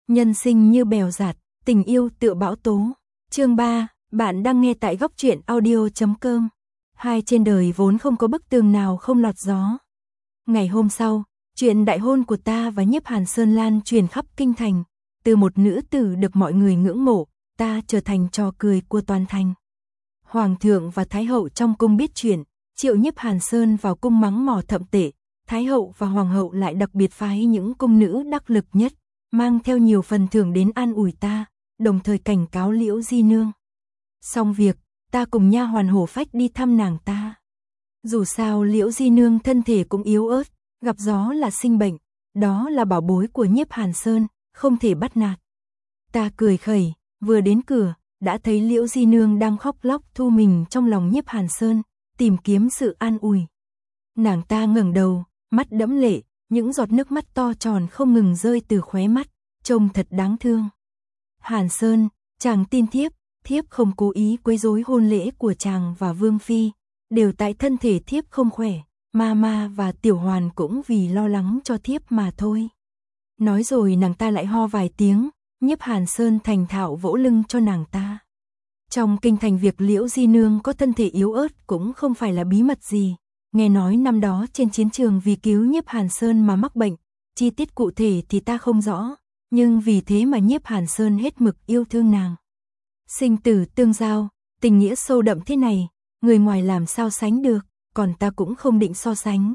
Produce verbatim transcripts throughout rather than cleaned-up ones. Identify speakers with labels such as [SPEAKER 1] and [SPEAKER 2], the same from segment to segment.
[SPEAKER 1] Nhân sinh như bèo dạt, tình yêu tựa bão tố. Chương ba, bạn đang nghe tại góc truyện audio chấm com. Hai trên đời vốn không có bức tường nào không lọt gió. Ngày hôm sau, chuyện đại hôn của ta và Nhiếp Hàn Sơn lan truyền khắp kinh thành. Từ một nữ tử được mọi người ngưỡng mộ, ta trở thành trò cười của toàn thành. Hoàng thượng và Thái hậu trong cung biết chuyện, triệu Nhiếp Hàn Sơn vào cung mắng mỏ thậm tệ. Thái hậu và Hoàng hậu lại đặc biệt phái những cung nữ đắc lực nhất, mang theo nhiều phần thưởng đến an ủi ta, đồng thời cảnh cáo Liễu Di Nương. Xong việc, ta cùng nha hoàn Hổ Phách đi thăm nàng ta. Dù sao Liễu Di Nương thân thể cũng yếu ớt, gặp gió là sinh bệnh, đó là bảo bối của Nhiếp Hàn Sơn, không thể bắt nạt. Ta cười khẩy, vừa đến cửa, đã thấy Liễu Di Nương đang khóc lóc thu mình trong lòng Nhiếp Hàn Sơn, tìm kiếm sự an ủi. Nàng ta ngẩng đầu, mắt đẫm lệ, những giọt nước mắt to tròn không ngừng rơi từ khóe mắt, trông thật đáng thương. Hàn Sơn, chàng tin thiếp, thiếp không cố ý quấy rối hôn lễ của chàng và Vương Phi, đều tại thân thể thiếp không khỏe, Mama và Tiểu Hoàn cũng vì lo lắng cho thiếp mà thôi. Nói rồi nàng ta lại ho vài tiếng, Nhiếp Hàn Sơn thành thạo vỗ lưng cho nàng ta. Trong kinh thành việc Liễu Di Nương có thân thể yếu ớt cũng không phải là bí mật gì. Nghe nói năm đó trên chiến trường vì cứu Nhiếp Hàn Sơn mà mắc bệnh, chi tiết cụ thể thì ta không rõ, nhưng vì thế mà Nhiếp Hàn Sơn hết mực yêu thương nàng. Sinh tử tương giao, tình nghĩa sâu đậm thế này, người ngoài làm sao sánh được, còn ta cũng không định so sánh.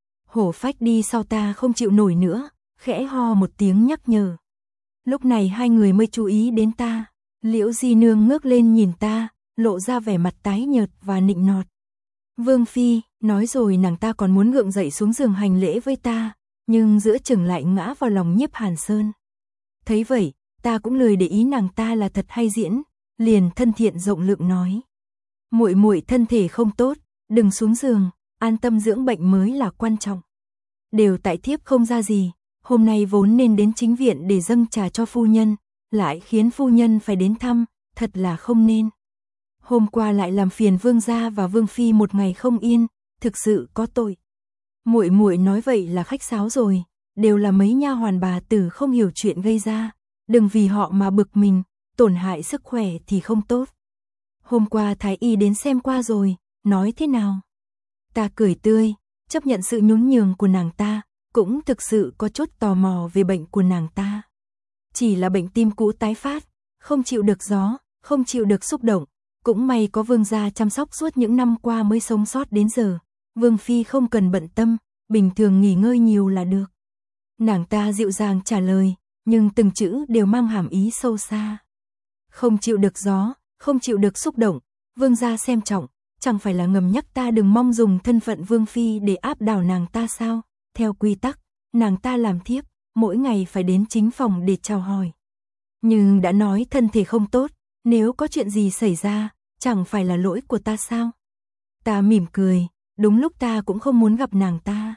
[SPEAKER 1] Hổ Phách đi sau ta không chịu nổi nữa, khẽ ho một tiếng nhắc nhở. Lúc này hai người mới chú ý đến ta, Liễu Di Nương ngước lên nhìn ta, lộ ra vẻ mặt tái nhợt và nịnh nọt. Vương Phi, nói rồi nàng ta còn muốn gượng dậy xuống giường hành lễ với ta, nhưng giữa chừng lại ngã vào lòng Nhiếp Hàn Sơn. Thấy vậy, ta cũng lười để ý nàng ta là thật hay diễn, liền thân thiện rộng lượng nói. Muội muội thân thể không tốt, đừng xuống giường, an tâm dưỡng bệnh mới là quan trọng. Đều tại thiếp không ra gì, hôm nay vốn nên đến chính viện để dâng trà cho phu nhân, lại khiến phu nhân phải đến thăm, thật là không nên. Hôm qua lại làm phiền Vương gia và Vương Phi một ngày không yên, thực sự có tội. Muội muội nói vậy là khách sáo rồi, đều là mấy nha hoàn bà tử không hiểu chuyện gây ra, đừng vì họ mà bực mình, tổn hại sức khỏe thì không tốt. Hôm qua Thái y đến xem qua rồi, nói thế nào? Ta cười tươi, chấp nhận sự nhún nhường của nàng ta, cũng thực sự có chút tò mò về bệnh của nàng ta. Chỉ là bệnh tim cũ tái phát, không chịu được gió, không chịu được xúc động. Cũng may có Vương gia chăm sóc suốt những năm qua mới sống sót đến giờ. Vương Phi không cần bận tâm, bình thường nghỉ ngơi nhiều là được. Nàng ta dịu dàng trả lời, nhưng từng chữ đều mang hàm ý sâu xa. Không chịu được gió, không chịu được xúc động, Vương gia xem trọng, chẳng phải là ngầm nhắc ta đừng mong dùng thân phận Vương Phi để áp đảo nàng ta sao? Theo quy tắc, nàng ta làm thiếp, mỗi ngày phải đến chính phòng để chào hỏi. Nhưng đã nói thân thể không tốt, nếu có chuyện gì xảy ra, chẳng phải là lỗi của ta sao? Ta mỉm cười, đúng lúc ta cũng không muốn gặp nàng ta.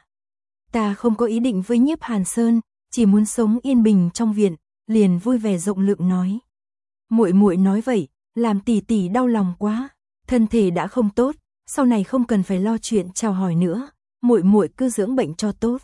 [SPEAKER 1] Ta không có ý định với Nhiếp Hàn Sơn, chỉ muốn sống yên bình trong viện, liền vui vẻ rộng lượng nói. Muội muội nói vậy, làm tỷ tỷ đau lòng quá, thân thể đã không tốt, sau này không cần phải lo chuyện chào hỏi nữa, muội muội cứ dưỡng bệnh cho tốt.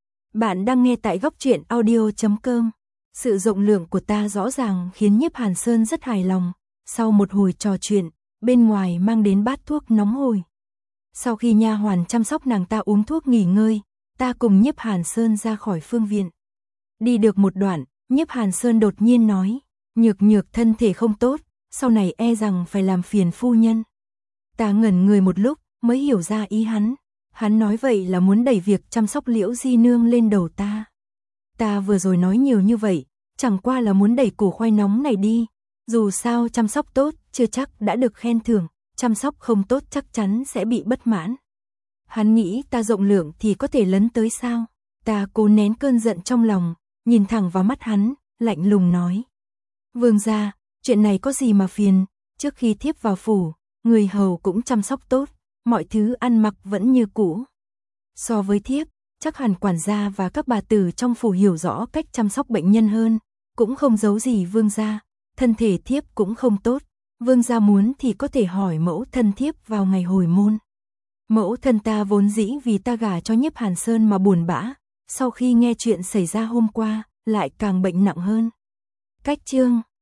[SPEAKER 1] Bạn đang nghe tại góc truyện audio chấm com. Sự rộng lượng của ta rõ ràng khiến Nhiếp Hàn Sơn rất hài lòng. Sau một hồi trò chuyện, bên ngoài mang đến bát thuốc nóng hổi. Sau khi nha hoàn chăm sóc nàng ta uống thuốc nghỉ ngơi, ta cùng Nhiếp Hàn Sơn ra khỏi phương viện. Đi được một đoạn, Nhiếp Hàn Sơn đột nhiên nói, nhược nhược thân thể không tốt, sau này e rằng phải làm phiền phu nhân. Ta ngẩn người một lúc, mới hiểu ra ý hắn. Hắn nói vậy là muốn đẩy việc chăm sóc Liễu Di Nương lên đầu ta. Ta vừa rồi nói nhiều như vậy, chẳng qua là muốn đẩy củ khoai nóng này đi. Dù sao chăm sóc tốt, chưa chắc đã được khen thưởng, chăm sóc không tốt chắc chắn sẽ bị bất mãn. Hắn nghĩ ta rộng lượng thì có thể lấn tới sao? Ta cố nén cơn giận trong lòng, nhìn thẳng vào mắt hắn, lạnh lùng nói. Vương gia, chuyện này có gì mà phiền, trước khi thiếp vào phủ, người hầu cũng chăm sóc tốt, mọi thứ ăn mặc vẫn như cũ. So với thiếp, chắc hẳn quản gia và các bà tử trong phủ hiểu rõ cách chăm sóc bệnh nhân hơn, cũng không giấu gì vương gia, thân thể thiếp cũng không tốt, vương gia muốn thì có thể hỏi mẫu thân thiếp vào ngày hồi môn. Mẫu thân ta vốn dĩ vì ta gả cho Nhiếp Hàn Sơn mà buồn bã, sau khi nghe chuyện xảy ra hôm qua, lại càng bệnh nặng hơn. Cách chương